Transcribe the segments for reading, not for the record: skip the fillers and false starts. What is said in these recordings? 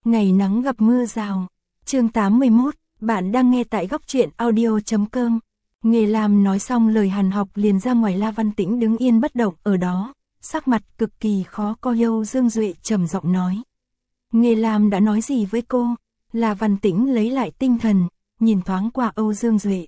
Ngày nắng gặp mưa rào. Chương 81, bạn đang nghe tại góc truyện audio.com. Nghề làm nói xong lời hàn học liền ra ngoài. La Văn Tĩnh đứng yên bất động ở đó, sắc mặt cực kỳ khó coi. Âu Dương Duệ trầm giọng nói. Nghề làm đã nói gì với cô? La Văn Tĩnh lấy lại tinh thần, nhìn thoáng qua Âu Dương Duệ.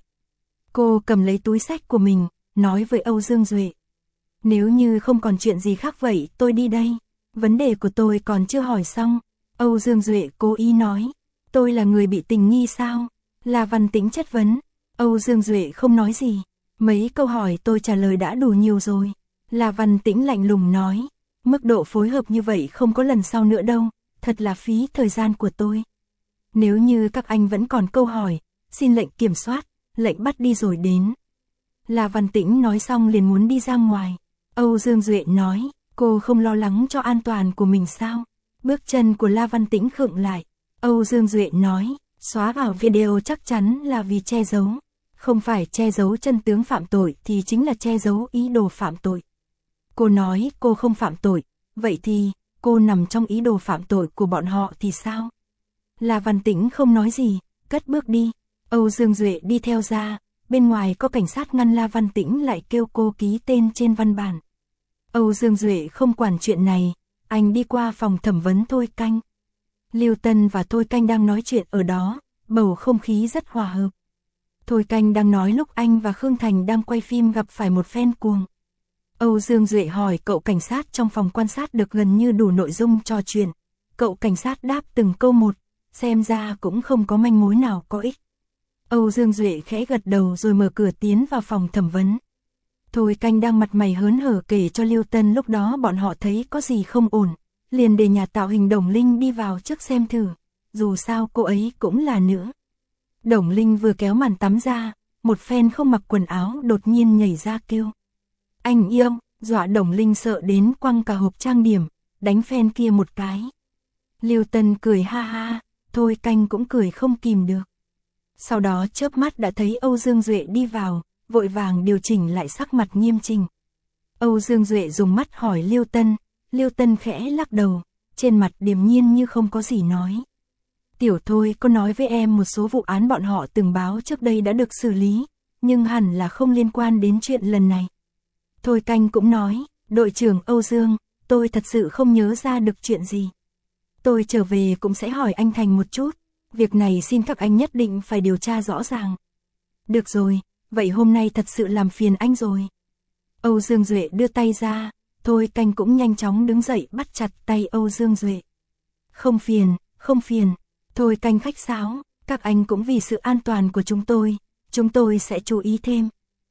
Cô cầm lấy túi xách của mình, nói với Âu Dương Duệ. Nếu như không còn chuyện gì khác vậy tôi đi đây. Vấn đề của tôi còn chưa hỏi xong. Âu Dương Duệ cố ý nói. Tôi là người bị tình nghi sao? La Văn Tĩnh chất vấn. Âu Dương Duệ không nói gì. Mấy câu hỏi tôi trả lời đã đủ nhiều rồi. La Văn Tĩnh lạnh lùng nói. Mức độ phối hợp như vậy không có lần sau nữa đâu. Thật là phí thời gian của tôi. Nếu như các anh vẫn còn câu hỏi, xin lệnh kiểm soát, lệnh bắt đi rồi đến. La Văn Tĩnh nói xong liền muốn đi ra ngoài. Âu Dương Duệ nói, cô không lo lắng cho an toàn của mình sao? Bước chân của La Văn Tĩnh khựng lại. Âu Dương Duệ nói, xóa vào video chắc chắn là vì che giấu. Không phải che giấu chân tướng phạm tội thì chính là che giấu ý đồ phạm tội. Cô nói cô không phạm tội, vậy thì cô nằm trong ý đồ phạm tội của bọn họ thì sao? La Văn Tĩnh không nói gì, cất bước đi. Âu Dương Duệ đi theo ra, bên ngoài có cảnh sát ngăn La Văn Tĩnh lại kêu cô ký tên trên văn bản. Âu Dương Duệ không quản chuyện này, anh đi qua phòng thẩm vấn Thôi Canh. Lưu Tân và Thôi Canh đang nói chuyện ở đó, bầu không khí rất hòa hợp. Thôi Canh đang nói lúc anh và Khương Thành đang quay phim gặp phải một fan cuồng. Âu Dương Duệ hỏi cậu cảnh sát trong phòng quan sát được gần như đủ nội dung trò chuyện. Cậu cảnh sát đáp từng câu một, xem ra cũng không có manh mối nào có ích. Âu Dương Duệ khẽ gật đầu rồi mở cửa tiến vào phòng thẩm vấn. Thôi Canh đang mặt mày hớn hở kể cho Lưu Tân lúc đó bọn họ thấy có gì không ổn, liền để nhà tạo hình Đồng Linh đi vào trước xem thử, dù sao cô ấy cũng là nữ. Đồng Linh vừa kéo màn tắm ra, một fan không mặc quần áo đột nhiên nhảy ra kêu. Anh yêu, dọa Đồng Linh sợ đến quăng cả hộp trang điểm, đánh fan kia một cái. Lưu Tân cười ha ha, Thôi Canh cũng cười không kìm được. Sau đó chớp mắt đã thấy Âu Dương Duệ đi vào, vội vàng điều chỉnh lại sắc mặt nghiêm chỉnh. Âu Dương Duệ dùng mắt hỏi Lưu Tân khẽ lắc đầu, trên mặt điềm nhiên như không có gì nói. Tiểu Thôi có nói với em một số vụ án bọn họ từng báo trước đây đã được xử lý, nhưng hẳn là không liên quan đến chuyện lần này. Thôi Canh cũng nói, đội trưởng Âu Dương, tôi thật sự không nhớ ra được chuyện gì. Tôi trở về cũng sẽ hỏi anh Thành một chút, việc này xin các anh nhất định phải điều tra rõ ràng. Được rồi, vậy hôm nay thật sự làm phiền anh rồi. Âu Dương Duệ đưa tay ra, Thôi Canh cũng nhanh chóng đứng dậy bắt chặt tay Âu Dương Duệ. Không phiền, Thôi Canh khách sáo, các anh cũng vì sự an toàn của chúng tôi sẽ chú ý thêm.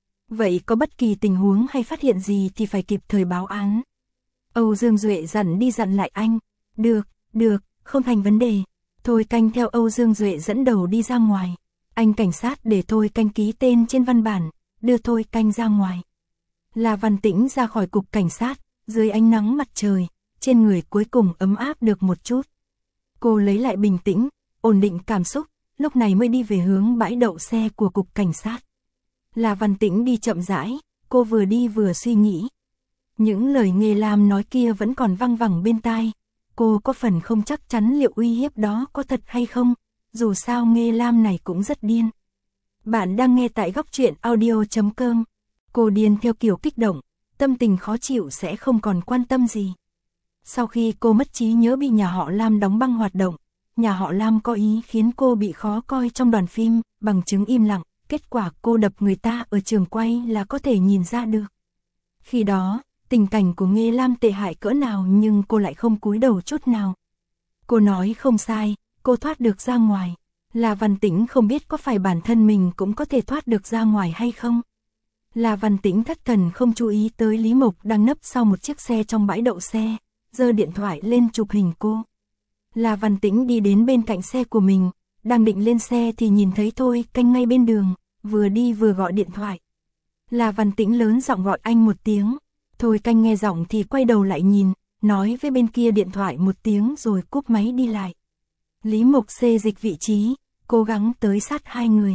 Vậy có bất kỳ tình huống hay phát hiện gì thì phải kịp thời báo án. Âu Dương Duệ dặn đi dặn lại anh. Được, không thành vấn đề. Thôi Canh theo Âu Dương Duệ dẫn đầu đi ra ngoài. Anh cảnh sát để Thôi Canh ký tên trên văn bản, đưa Thôi Canh ra ngoài. La Văn Tĩnh ra khỏi cục cảnh sát, dưới ánh nắng mặt trời, trên người cuối cùng ấm áp được một chút. Cô lấy lại bình tĩnh, ổn định cảm xúc, lúc này mới đi về hướng bãi đậu xe của cục cảnh sát. La Văn Tĩnh đi chậm rãi, cô vừa đi vừa suy nghĩ. Những lời Nghề Lam nói kia vẫn còn văng vẳng bên tai. Cô có phần không chắc chắn liệu uy hiếp đó có thật hay không, dù sao Nghề Lam này cũng rất điên. Bạn đang nghe tại góc truyện audio.com. Cô điên theo kiểu kích động, tâm tình khó chịu sẽ không còn quan tâm gì. Sau khi cô mất trí nhớ bị nhà họ Lam đóng băng hoạt động, nhà họ Lam có ý khiến cô bị khó coi trong đoàn phim, bằng chứng im lặng, kết quả cô đập người ta ở trường quay là có thể nhìn ra được. Khi đó, tình cảnh của Nghề Lam tệ hại cỡ nào nhưng cô lại không cúi đầu chút nào. Cô nói không sai, cô thoát được ra ngoài. La Văn Tĩnh không biết có phải bản thân mình cũng có thể thoát được ra ngoài hay không. La Văn Tĩnh thất thần không chú ý tới Lý Mộc đang nấp sau một chiếc xe trong bãi đậu xe, giơ điện thoại lên chụp hình cô. La Văn Tĩnh đi đến bên cạnh xe của mình, đang định lên xe thì nhìn thấy Thôi Canh ngay bên đường, vừa đi vừa gọi điện thoại. La Văn Tĩnh lớn giọng gọi anh một tiếng, Thôi Canh nghe giọng thì quay đầu lại nhìn, nói với bên kia điện thoại một tiếng rồi cúp máy đi lại. Lý Mộc xê dịch vị trí, cố gắng tới sát hai người.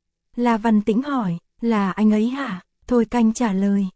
La Văn Tĩnh hỏi, là anh ấy hả? Thôi Canh trả lời,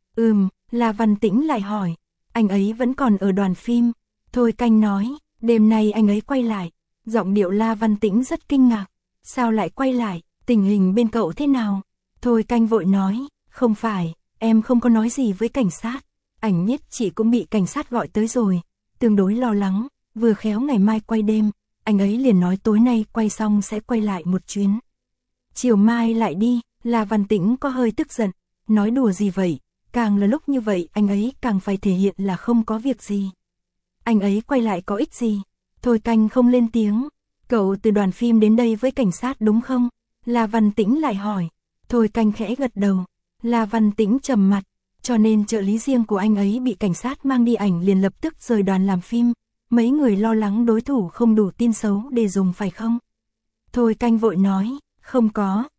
La Văn Tĩnh lại hỏi, anh ấy vẫn còn ở đoàn phim. Thôi Canh nói, đêm nay anh ấy quay lại, Giọng điệu La Văn Tĩnh rất kinh ngạc. Sao lại quay lại, tình hình bên cậu thế nào? Thôi Canh vội nói, không phải, em không có nói gì với cảnh sát. Ảnh Nhiết chị cũng bị cảnh sát gọi tới rồi, tương đối lo lắng, vừa khéo ngày mai quay đêm, anh ấy liền nói tối nay quay xong sẽ quay lại một chuyến. Chiều mai lại đi, La Văn Tĩnh có hơi tức giận, nói đùa gì vậy, càng là lúc như vậy anh ấy càng phải thể hiện là không có việc gì. Anh ấy quay lại có ích gì? Thôi Canh không lên tiếng, cậu từ đoàn phim đến đây với cảnh sát đúng không? La Văn Tĩnh lại hỏi. Thôi Canh khẽ gật đầu. La Văn Tĩnh trầm mặt, cho nên trợ lý riêng của anh ấy bị cảnh sát mang đi ảnh liền lập tức rời đoàn làm phim. Mấy người lo lắng đối thủ không đủ tin xấu để dùng phải không? Thôi Canh vội nói, không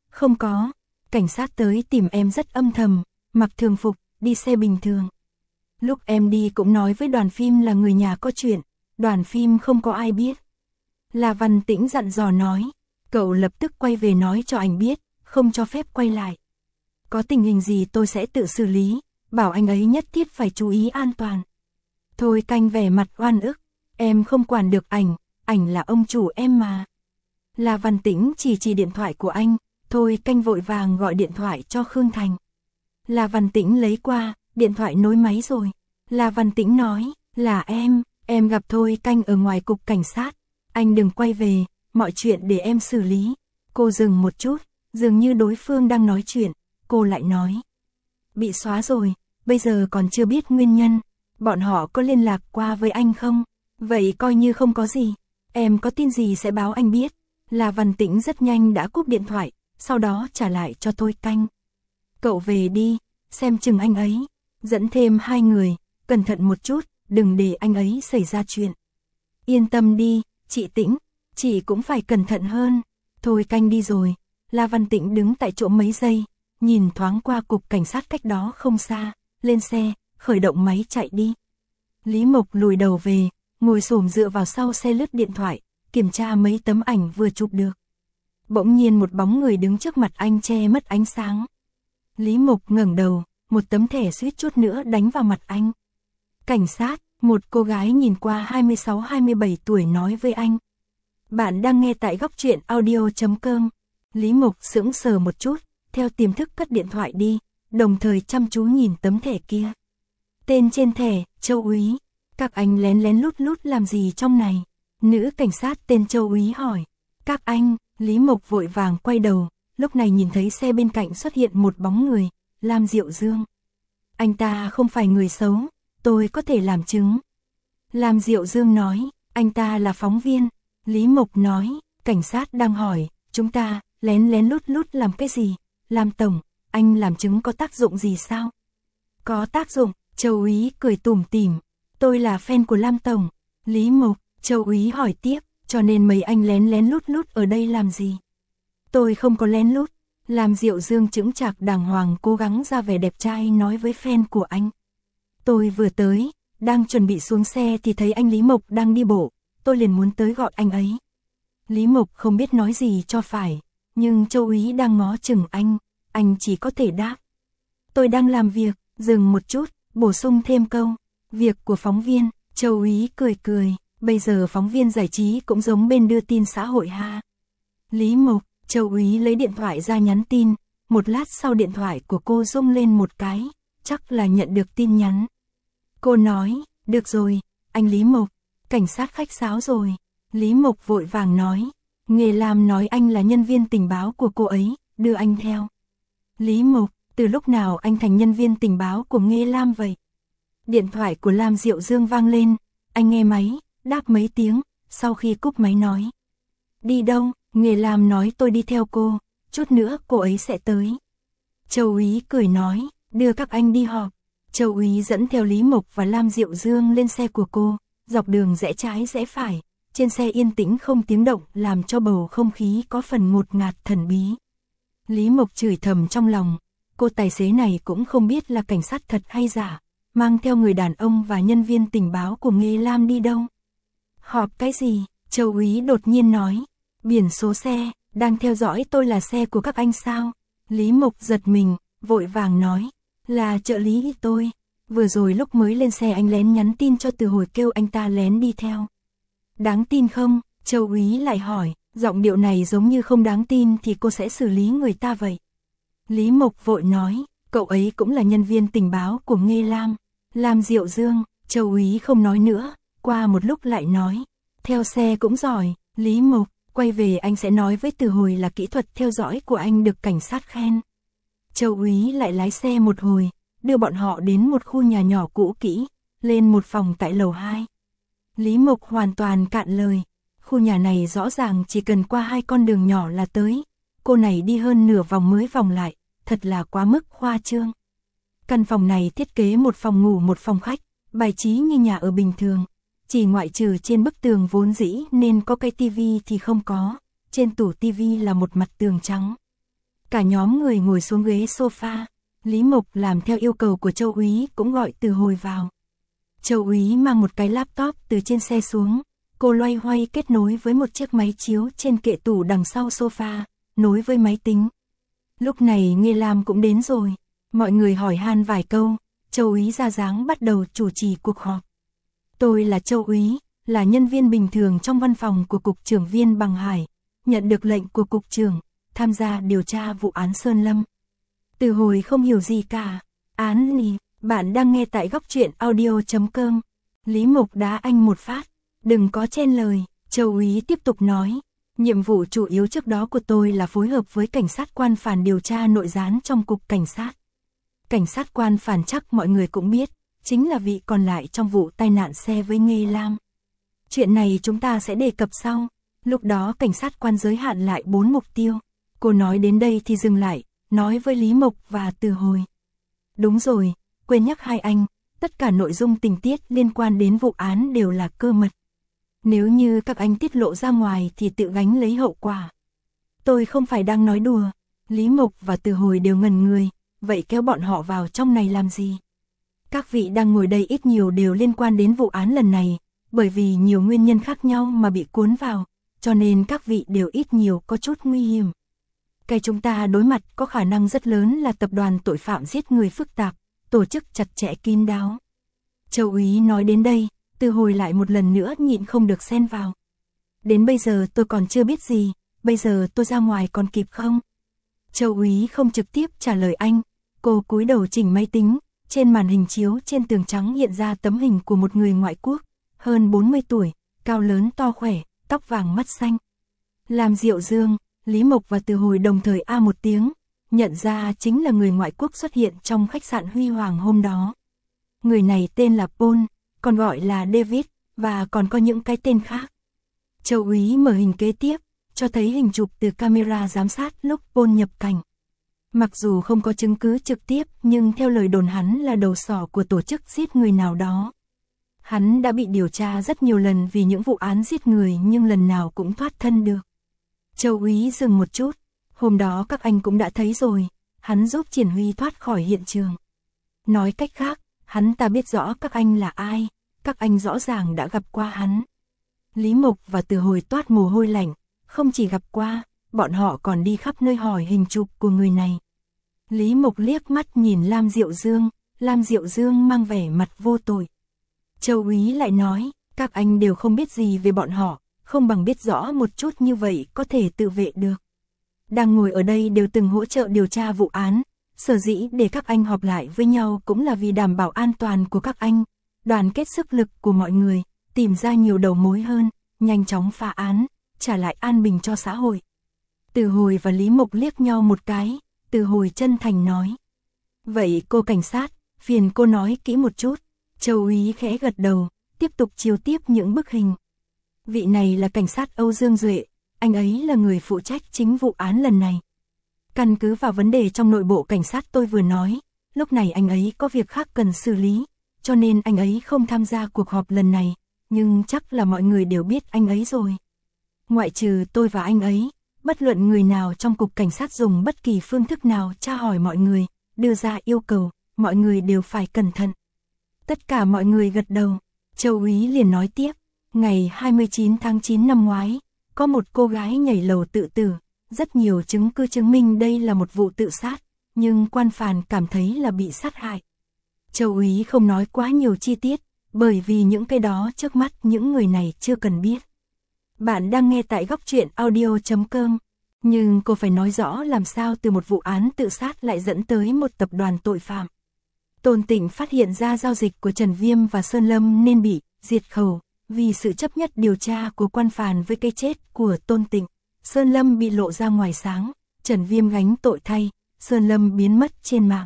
có. Cảnh sát tới tìm em rất âm thầm, mặc thường phục, đi xe bình thường. Lúc em đi cũng nói với đoàn phim là người nhà có chuyện, đoàn phim không có ai biết. La Văn Tĩnh dặn dò nói, cậu lập tức quay về nói cho anh biết, không cho phép quay lại. Có tình hình gì tôi sẽ tự xử lý, bảo anh ấy nhất thiết phải chú ý an toàn. Thôi Canh vẻ mặt oan ức, em không quản được ảnh là ông chủ em mà. La Văn Tĩnh chỉ điện thoại của anh, Thôi Canh vội vàng gọi điện thoại cho Khương Thành. La Văn Tĩnh lấy qua, điện thoại nối máy rồi. La Văn Tĩnh nói, là em gặp Thôi Canh ở ngoài cục cảnh sát. Anh đừng quay về, mọi chuyện để em xử lý. Cô dừng một chút, dường như đối phương đang nói chuyện, cô lại nói. Bị xóa rồi, bây giờ còn chưa biết nguyên nhân. Bọn họ có liên lạc qua với anh không? Vậy coi như không có gì. Em có tin gì sẽ báo anh biết. La Văn Tĩnh rất nhanh đã cúp điện thoại, sau đó trả lại cho Thôi Canh. Cậu về đi, xem chừng anh ấy. Dẫn thêm 2 người, cẩn thận một chút, đừng để anh ấy xảy ra chuyện. Yên tâm đi, chị Tĩnh, chị cũng phải cẩn thận hơn. Thôi Canh đi rồi, La Văn Tĩnh đứng tại chỗ mấy giây, nhìn thoáng qua cục cảnh sát cách đó không xa, lên xe, khởi động máy chạy đi. Lý Mộc lùi đầu về, ngồi xổm dựa vào sau xe lướt điện thoại, kiểm tra mấy tấm ảnh vừa chụp được. Bỗng nhiên một bóng người đứng trước mặt anh che mất ánh sáng. Lý Mộc ngẩng đầu, một tấm thẻ suýt chút nữa đánh vào mặt anh. Cảnh sát, một cô gái nhìn qua 26-27 tuổi nói với anh. Bạn đang nghe tại góc truyện audio.com. Lý Mộc sững sờ một chút, theo tiềm thức cất điện thoại đi, đồng thời chăm chú nhìn tấm thẻ kia. Tên trên thẻ, Châu Úy. Các anh lén lén lút lút làm gì trong này? Nữ cảnh sát tên Châu Úy hỏi. Các anh, Lý Mộc vội vàng quay đầu, lúc này nhìn thấy xe bên cạnh xuất hiện một bóng người, Lam Diệu Dương. Anh ta không phải người xấu, tôi có thể làm chứng. Lam Diệu Dương nói, anh ta là phóng viên. Lý Mộc nói, cảnh sát đang hỏi, chúng ta lén lén lút lút làm cái gì? Lam tổng, anh làm chứng có tác dụng gì sao? Có tác dụng, Châu Úy cười tủm tỉm. Tôi là fan của Lam tổng. Lý Mộc, Châu Úy hỏi tiếp, cho nên mấy anh lén lén lút lút ở đây làm gì? Tôi không có lén lút. Lam Diệu Dương chững chạc đàng hoàng cố gắng ra vẻ đẹp trai nói với fan của anh. Tôi vừa tới, đang chuẩn bị xuống xe thì thấy anh Lý Mộc đang đi bộ, tôi liền muốn tới gọi anh ấy. Lý Mộc không biết nói gì cho phải, nhưng Châu Úy đang ngó chừng anh chỉ có thể đáp. Tôi đang làm việc, dừng một chút, bổ sung thêm câu, việc của phóng viên. Châu Úy cười cười, bây giờ phóng viên giải trí cũng giống bên đưa tin xã hội ha. Lý Mộc, Châu Úy lấy điện thoại ra nhắn tin, một lát sau điện thoại của cô rung lên một cái, chắc là nhận được tin nhắn. Cô nói, được rồi, anh Lý Mộc, cảnh sát khách sáo rồi. Lý Mộc vội vàng nói, Nghề Lam nói anh là nhân viên tình báo của cô ấy, đưa anh theo. Lý Mộc, từ lúc nào anh thành nhân viên tình báo của Nghề Lam vậy? Điện thoại của Lam Diệu Dương vang lên, anh nghe máy, đáp mấy tiếng, sau khi cúp máy nói. Đi đâu? Nghề Lam nói tôi đi theo cô, chút nữa cô ấy sẽ tới. Châu Úy cười nói, đưa các anh đi họp. Châu Úy dẫn theo Lý Mộc và Lam Diệu Dương lên xe của cô, dọc đường rẽ trái rẽ phải, trên xe yên tĩnh không tiếng động làm cho bầu không khí có phần ngột ngạt thần bí. Lý Mộc chửi thầm trong lòng, cô tài xế này cũng không biết là cảnh sát thật hay giả, mang theo người đàn ông và nhân viên tình báo của Nghề Lam đi đâu. Họp cái gì? Châu Úy đột nhiên nói, biển số xe, đang theo dõi tôi là xe của các anh sao? Lý Mộc giật mình, vội vàng nói, là trợ lý tôi. Vừa rồi lúc mới lên xe anh lén nhắn tin cho Từ Hồi kêu anh ta lén đi theo. Đáng tin không? Châu úy lại hỏi, giọng điệu này giống như không đáng tin thì cô sẽ xử lý người ta vậy. Lý Mộc vội nói, cậu ấy cũng là nhân viên tình báo của Nghê Lam, Lam Diệu Dương. Châu úy không nói nữa, qua một lúc lại nói, theo xe cũng giỏi. Lý Mộc, quay về anh sẽ nói với Từ Hồi là kỹ thuật theo dõi của anh được cảnh sát khen. Châu úy lại lái xe một hồi, đưa bọn họ đến một khu nhà nhỏ cũ kỹ, lên một phòng tại lầu 2. Lý Mộc hoàn toàn cạn lời, khu nhà này rõ ràng chỉ cần qua 2 con đường nhỏ là tới, cô này đi hơn nửa vòng mới vòng lại, thật là quá mức khoa trương. Căn phòng này thiết kế một phòng ngủ một phòng khách, bài trí như nhà ở bình thường, chỉ ngoại trừ trên bức tường vốn dĩ nên có cái tivi thì không có, trên tủ tivi là một mặt tường trắng. Cả nhóm người ngồi xuống ghế sofa, Lý Mộc làm theo yêu cầu của Châu úy cũng gọi Từ Hồi vào. Châu úy mang một cái laptop từ trên xe xuống, cô loay hoay kết nối với một chiếc máy chiếu trên kệ tủ đằng sau sofa, nối với máy tính. Lúc này Nghê Lam cũng đến rồi, mọi người hỏi han vài câu, Châu úy ra dáng bắt đầu chủ trì cuộc họp. Tôi là Châu úy, là nhân viên bình thường trong văn phòng của Cục trưởng Viên Bằng Hải, nhận được lệnh của Cục trưởng, tham gia điều tra vụ án Sơn Lâm. Từ Hồi không hiểu gì cả. Án gì? Bạn đang nghe tại góc truyện audio.com. Lý Mộc đá anh một phát. Đừng có chen lời. Châu úy tiếp tục nói. Nhiệm vụ chủ yếu trước đó của tôi là phối hợp với cảnh sát quan Phản điều tra nội gián trong cục cảnh sát. Cảnh sát quan Phản chắc mọi người cũng biết, chính là vị còn lại trong vụ tai nạn xe với Nghê Lam. Chuyện này chúng ta sẽ đề cập sau. Lúc đó cảnh sát quan giới hạn lại 4 mục tiêu. Cô nói đến đây thì dừng lại, nói với Lý Mộc và Từ Hồi. Đúng rồi, quên nhắc hai anh, tất cả nội dung tình tiết liên quan đến vụ án đều là cơ mật. Nếu như các anh tiết lộ ra ngoài thì tự gánh lấy hậu quả. Tôi không phải đang nói đùa. Lý Mộc và Từ Hồi đều ngẩn người, vậy kéo bọn họ vào trong này làm gì? Các vị đang ngồi đây ít nhiều đều liên quan đến vụ án lần này, bởi vì nhiều nguyên nhân khác nhau mà bị cuốn vào, cho nên các vị đều ít nhiều có chút nguy hiểm. Cái chúng ta đối mặt có khả năng rất lớn là tập đoàn tội phạm giết người phức tạp, tổ chức chặt chẽ kín đáo. Châu úy nói đến đây, Từ Hồi lại một lần nữa nhịn không được xen vào. Đến bây giờ tôi còn chưa biết gì, bây giờ tôi ra ngoài còn kịp không? Châu úy không trực tiếp trả lời anh, cô cúi đầu chỉnh máy tính, trên màn hình chiếu trên tường trắng hiện ra tấm hình của một người ngoại quốc, hơn 40 tuổi, cao lớn to khỏe, tóc vàng mắt xanh. Lam Diệu Dương. Lý Mộc và Từ Hồi đồng thời a một tiếng, nhận ra chính là người ngoại quốc xuất hiện trong khách sạn Huy Hoàng hôm đó. Người này tên là Paul, còn gọi là David, và còn có những cái tên khác. Châu úy mở hình kế tiếp, cho thấy hình chụp từ camera giám sát lúc Paul nhập cảnh. Mặc dù không có chứng cứ trực tiếp nhưng theo lời đồn hắn là đầu sỏ của tổ chức giết người nào đó. Hắn đã bị điều tra rất nhiều lần vì những vụ án giết người nhưng lần nào cũng thoát thân được. Châu úy dừng một chút, hôm đó các anh cũng đã thấy rồi, hắn giúp Triển Huy thoát khỏi hiện trường. Nói cách khác, hắn ta biết rõ các anh là ai, các anh rõ ràng đã gặp qua hắn. Lý Mộc và Từ Hồi toát mồ hôi lạnh, không chỉ gặp qua, bọn họ còn đi khắp nơi hỏi hình chụp của người này. Lý Mộc liếc mắt nhìn Lam Diệu Dương, Lam Diệu Dương mang vẻ mặt vô tội. Châu úy lại nói, các anh đều không biết gì về bọn họ, không bằng biết rõ một chút như vậy có thể tự vệ được. Đang ngồi ở đây đều từng hỗ trợ điều tra vụ án, sở dĩ để các anh họp lại với nhau cũng là vì đảm bảo an toàn của các anh, đoàn kết sức lực của mọi người, tìm ra nhiều đầu mối hơn, nhanh chóng phá án, trả lại an bình cho xã hội. Từ Hồi và Lý Mộc liếc nhau một cái, Từ Hồi chân thành nói. Vậy cô cảnh sát, phiền cô nói kỹ một chút. Châu úy khẽ gật đầu, tiếp tục chiếu tiếp những bức hình. Vị này là cảnh sát Âu Dương Duệ, anh ấy là người phụ trách chính vụ án lần này. Căn cứ vào vấn đề trong nội bộ cảnh sát tôi vừa nói, lúc này anh ấy có việc khác cần xử lý, cho nên anh ấy không tham gia cuộc họp lần này, nhưng chắc là mọi người đều biết anh ấy rồi. Ngoại trừ tôi và anh ấy, bất luận người nào trong cục cảnh sát dùng bất kỳ phương thức nào tra hỏi mọi người, đưa ra yêu cầu, mọi người đều phải cẩn thận. Tất cả mọi người gật đầu, Châu úy liền nói tiếp, ngày 29 tháng 9 năm ngoái, có một cô gái nhảy lầu tự tử, rất nhiều chứng cứ chứng minh đây là một vụ tự sát, nhưng quan Phàn cảm thấy là bị sát hại. Châu úy không nói quá nhiều chi tiết, bởi vì những cái đó trước mắt những người này chưa cần biết. Bạn đang nghe tại góc truyện audio.com. Nhưng cô phải nói rõ làm sao từ một vụ án tự sát lại dẫn tới một tập đoàn tội phạm. Tôn Tịnh phát hiện ra giao dịch của Trần Viêm và Sơn Lâm nên bị diệt khẩu vì sự chấp nhất điều tra của quan phàn với cái chết của Tôn Tịnh. Sơn Lâm bị lộ ra ngoài sáng, Trần Viêm gánh tội thay, Sơn Lâm biến mất trên mạng.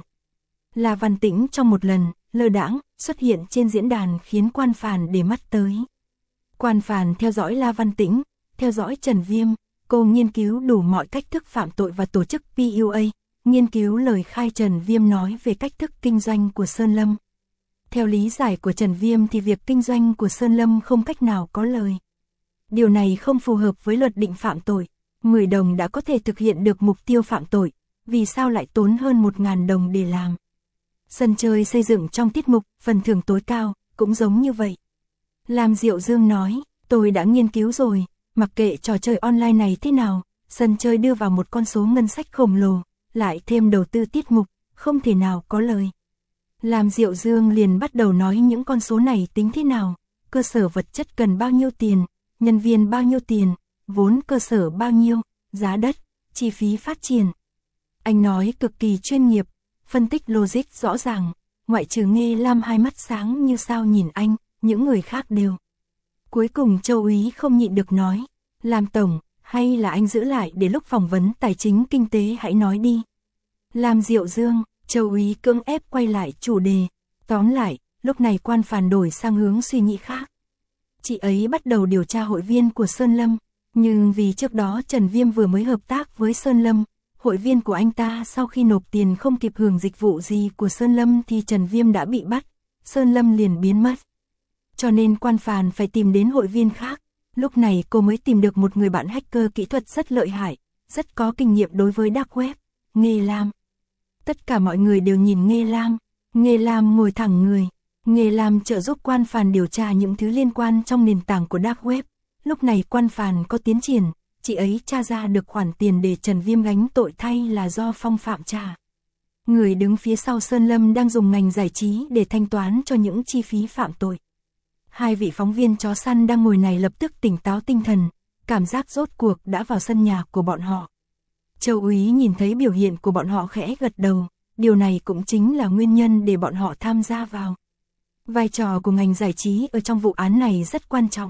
La Văn Tĩnh trong một lần lơ đãng xuất hiện trên diễn đàn khiến quan phàn để mắt tới. Quan phàn theo dõi La Văn Tĩnh, theo dõi Trần Viêm, cô nghiên cứu đủ mọi cách thức phạm tội và tổ chức PUA, nghiên cứu lời khai Trần Viêm nói về cách thức kinh doanh của Sơn Lâm. Theo lý giải của Trần Viêm thì việc kinh doanh của Sơn Lâm không cách nào có lời. Điều này không phù hợp với luật định phạm tội, 10 đồng đã có thể thực hiện được mục tiêu phạm tội, vì sao lại tốn hơn 1.000 đồng để làm. Sân chơi xây dựng trong tiết mục, phần thưởng tối cao, cũng giống như vậy. Lam Diệu Dương nói, tôi đã nghiên cứu rồi, mặc kệ trò chơi online này thế nào, sân chơi đưa vào một con số ngân sách khổng lồ, lại thêm đầu tư tiết mục, không thể nào có lời. Lam Diệu Dương liền bắt đầu nói những con số này tính thế nào, cơ sở vật chất cần bao nhiêu tiền, nhân viên bao nhiêu tiền, vốn cơ sở bao nhiêu, giá đất, chi phí phát triển. Anh nói cực kỳ chuyên nghiệp, phân tích logic rõ ràng, ngoại trừ Nghê Lam hai mắt sáng như sao nhìn anh, những người khác đều. Cuối cùng Châu úy không nhịn được nói, Lam tổng, hay là anh giữ lại để lúc phỏng vấn tài chính kinh tế hãy nói đi. Lam Diệu Dương, Châu úy cưỡng ép quay lại chủ đề, tóm lại, lúc này quan phàn đổi sang hướng suy nghĩ khác. Chị ấy bắt đầu điều tra hội viên của Sơn Lâm, nhưng vì trước đó Trần Viêm vừa mới hợp tác với Sơn Lâm, hội viên của anh ta sau khi nộp tiền không kịp hưởng dịch vụ gì của Sơn Lâm thì Trần Viêm đã bị bắt, Sơn Lâm liền biến mất. Cho nên quan phàn phải tìm đến hội viên khác, lúc này cô mới tìm được một người bạn hacker kỹ thuật rất lợi hại, rất có kinh nghiệm đối với dark web, Nghê Lam. Tất cả mọi người đều nhìn Nghê Lam ngồi thẳng người, Nghê Lam trợ giúp quan phàn điều tra những thứ liên quan trong nền tảng của dark web. Lúc này quan phàn có tiến triển, chị ấy tra ra được khoản tiền để Trần Viêm gánh tội thay là do Phong Phạm trả. Người đứng phía sau Sơn Lâm đang dùng ngành giải trí để thanh toán cho những chi phí phạm tội. Hai vị phóng viên chó săn đang ngồi này lập tức tỉnh táo tinh thần, cảm giác rốt cuộc đã vào sân nhà của bọn họ. Châu úy nhìn thấy biểu hiện của bọn họ khẽ gật đầu, điều này cũng chính là nguyên nhân để bọn họ tham gia vào. Vai trò của ngành giải trí ở trong vụ án này rất quan trọng.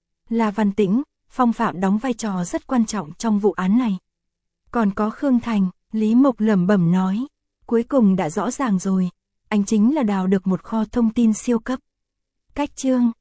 La Văn Tĩnh, Phong Phạm đóng vai trò rất quan trọng trong vụ án này. Còn có Khương Thành, Lý Mộc lẩm bẩm nói, cuối cùng đã rõ ràng rồi, anh chính là đào được một kho thông tin siêu cấp. Cách chương